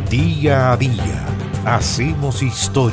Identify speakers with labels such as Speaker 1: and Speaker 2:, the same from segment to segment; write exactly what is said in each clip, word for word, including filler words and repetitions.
Speaker 1: Día a día hacemos historia.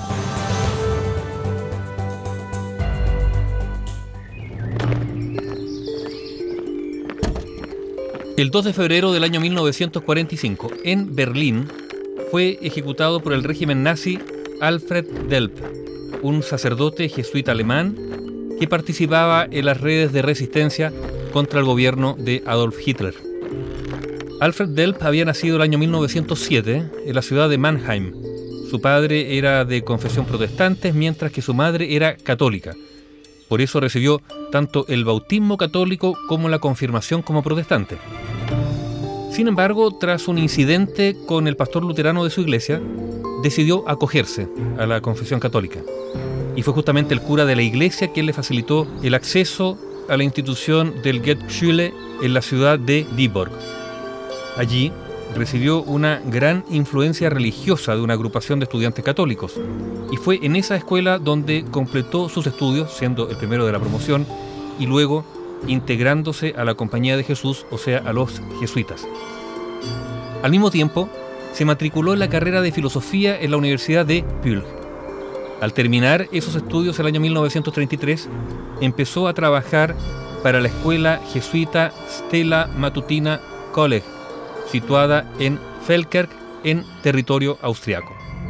Speaker 2: El dos de febrero del año mil novecientos cuarenta y cinco, en Berlín, fue ejecutado por el régimen nazi Alfred Delp, un sacerdote jesuita alemán que participaba en las redes de resistencia contra el gobierno de Adolf Hitler. Alfred Delp había nacido el año mil novecientos siete en la ciudad de Mannheim. Su padre era de confesión protestante, mientras que su madre era católica. Por eso recibió tanto el bautismo católico como la confirmación como protestante. Sin embargo, tras un incidente con el pastor luterano de su iglesia, decidió acogerse a la confesión católica. Y fue justamente el cura de la iglesia quien le facilitó el acceso a la institución del Goethe-Schule en la ciudad de Dieburg. Allí recibió una gran influencia religiosa de una agrupación de estudiantes católicos, y fue en esa escuela donde completó sus estudios, siendo el primero de la promoción, y luego integrándose a la Compañía de Jesús, o sea, a los jesuitas. Al mismo tiempo, se matriculó en la carrera de filosofía en la Universidad de Pülich. Al terminar esos estudios el año mil novecientos treinta y tres, empezó a trabajar para la escuela jesuita Stella Matutina College, situada en Feldkirch, en territorio austriaco.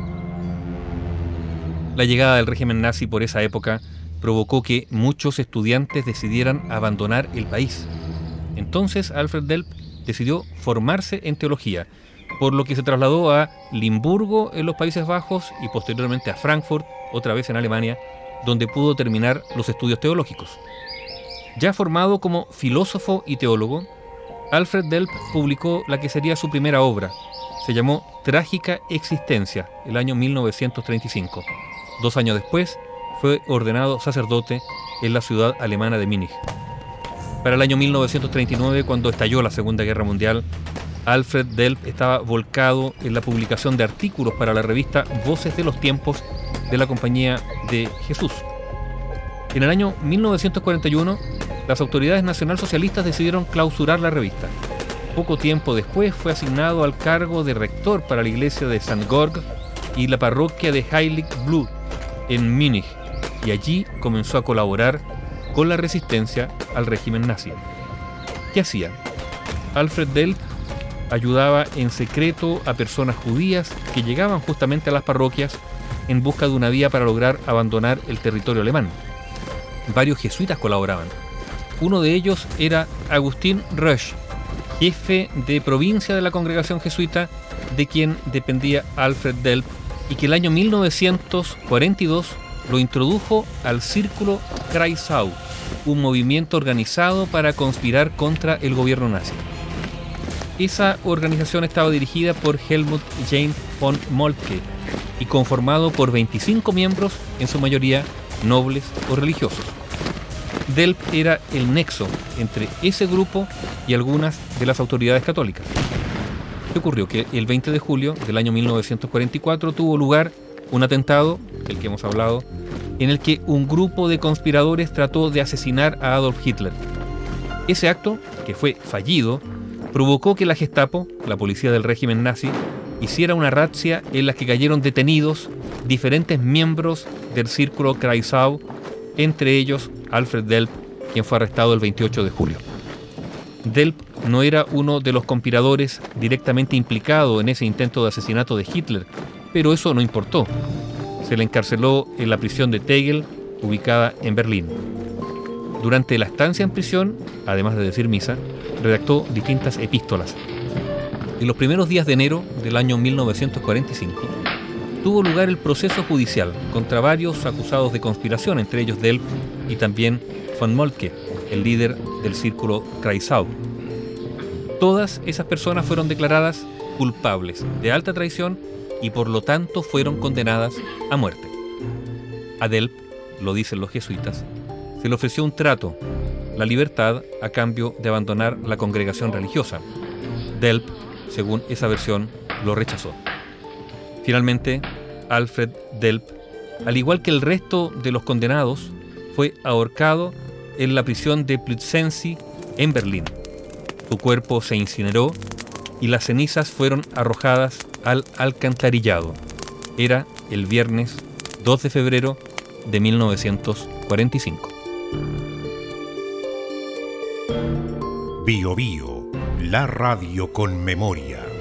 Speaker 2: La llegada del régimen nazi por esa época provocó que muchos estudiantes decidieran abandonar el país. Entonces Alfred Delp decidió formarse en teología, por lo que se trasladó a Limburgo en los Países Bajos y posteriormente a Frankfurt, otra vez en Alemania, donde pudo terminar los estudios teológicos. Ya formado como filósofo y teólogo, Alfred Delp publicó la que sería su primera obra. Se llamó Trágica Existencia, el año mil novecientos treinta y cinco. Dos años después, fue ordenado sacerdote en la ciudad alemana de Múnich. Para el año mil novecientos treinta y nueve, cuando estalló la Segunda Guerra Mundial, Alfred Delp estaba volcado en la publicación de artículos para la revista Voces de los Tiempos de la Compañía de Jesús. En el año mil novecientos cuarenta y uno, las autoridades nacionalsocialistas decidieron clausurar la revista. Poco tiempo después fue asignado al cargo de rector para la iglesia de Sankt Georg y la parroquia de Heilig Blut en Múnich, y allí comenzó a colaborar con la resistencia al régimen nazi. ¿Qué hacía? Alfred Delp ayudaba en secreto a personas judías que llegaban justamente a las parroquias en busca de una vía para lograr abandonar el territorio alemán. Varios jesuitas colaboraban. Uno de ellos era Agustín Rösch, jefe de provincia de la congregación jesuita de quien dependía Alfred Delp, y que el año mil novecientos cuarenta y dos lo introdujo al Círculo Kreisau, un movimiento organizado para conspirar contra el gobierno nazi. Esa organización estaba dirigida por Helmut James von Moltke y conformado por veinticinco miembros, en su mayoría nobles o religiosos. Delp era el nexo entre ese grupo y algunas de las autoridades católicas. ¿Qué ocurrió? Que el veinte de julio del año mil novecientos cuarenta y cuatro tuvo lugar un atentado, del que hemos hablado, en el que un grupo de conspiradores trató de asesinar a Adolf Hitler. Ese acto, que fue fallido, provocó que la Gestapo, la policía del régimen nazi, hiciera una razzia en la que cayeron detenidos diferentes miembros del Círculo Kreisau, entre ellos Alfred Delp, quien fue arrestado el veintiocho de julio. Delp no era uno de los conspiradores directamente implicado en ese intento de asesinato de Hitler, pero eso no importó. Se le encarceló en la prisión de Tegel, ubicada en Berlín. Durante la estancia en prisión, además de decir misa, redactó distintas epístolas. En los primeros días de enero del año mil novecientos cuarenta y cinco, tuvo lugar el proceso judicial contra varios acusados de conspiración, entre ellos Delp y también von Moltke, el líder del Círculo Kreisau. Todas esas personas fueron declaradas culpables de alta traición y por lo tanto fueron condenadas a muerte. A Delp, lo dicen los jesuitas, se le ofreció un trato, la libertad a cambio de abandonar la congregación religiosa. Delp, según esa versión, lo rechazó. Finalmente, Alfred Delp, al igual que el resto de los condenados, fue ahorcado en la prisión de Plötzensee en Berlín. Su cuerpo se incineró y las cenizas fueron arrojadas al alcantarillado. Era el viernes dos de febrero de mil novecientos cuarenta y cinco.
Speaker 1: Bio Bio, la radio con memoria.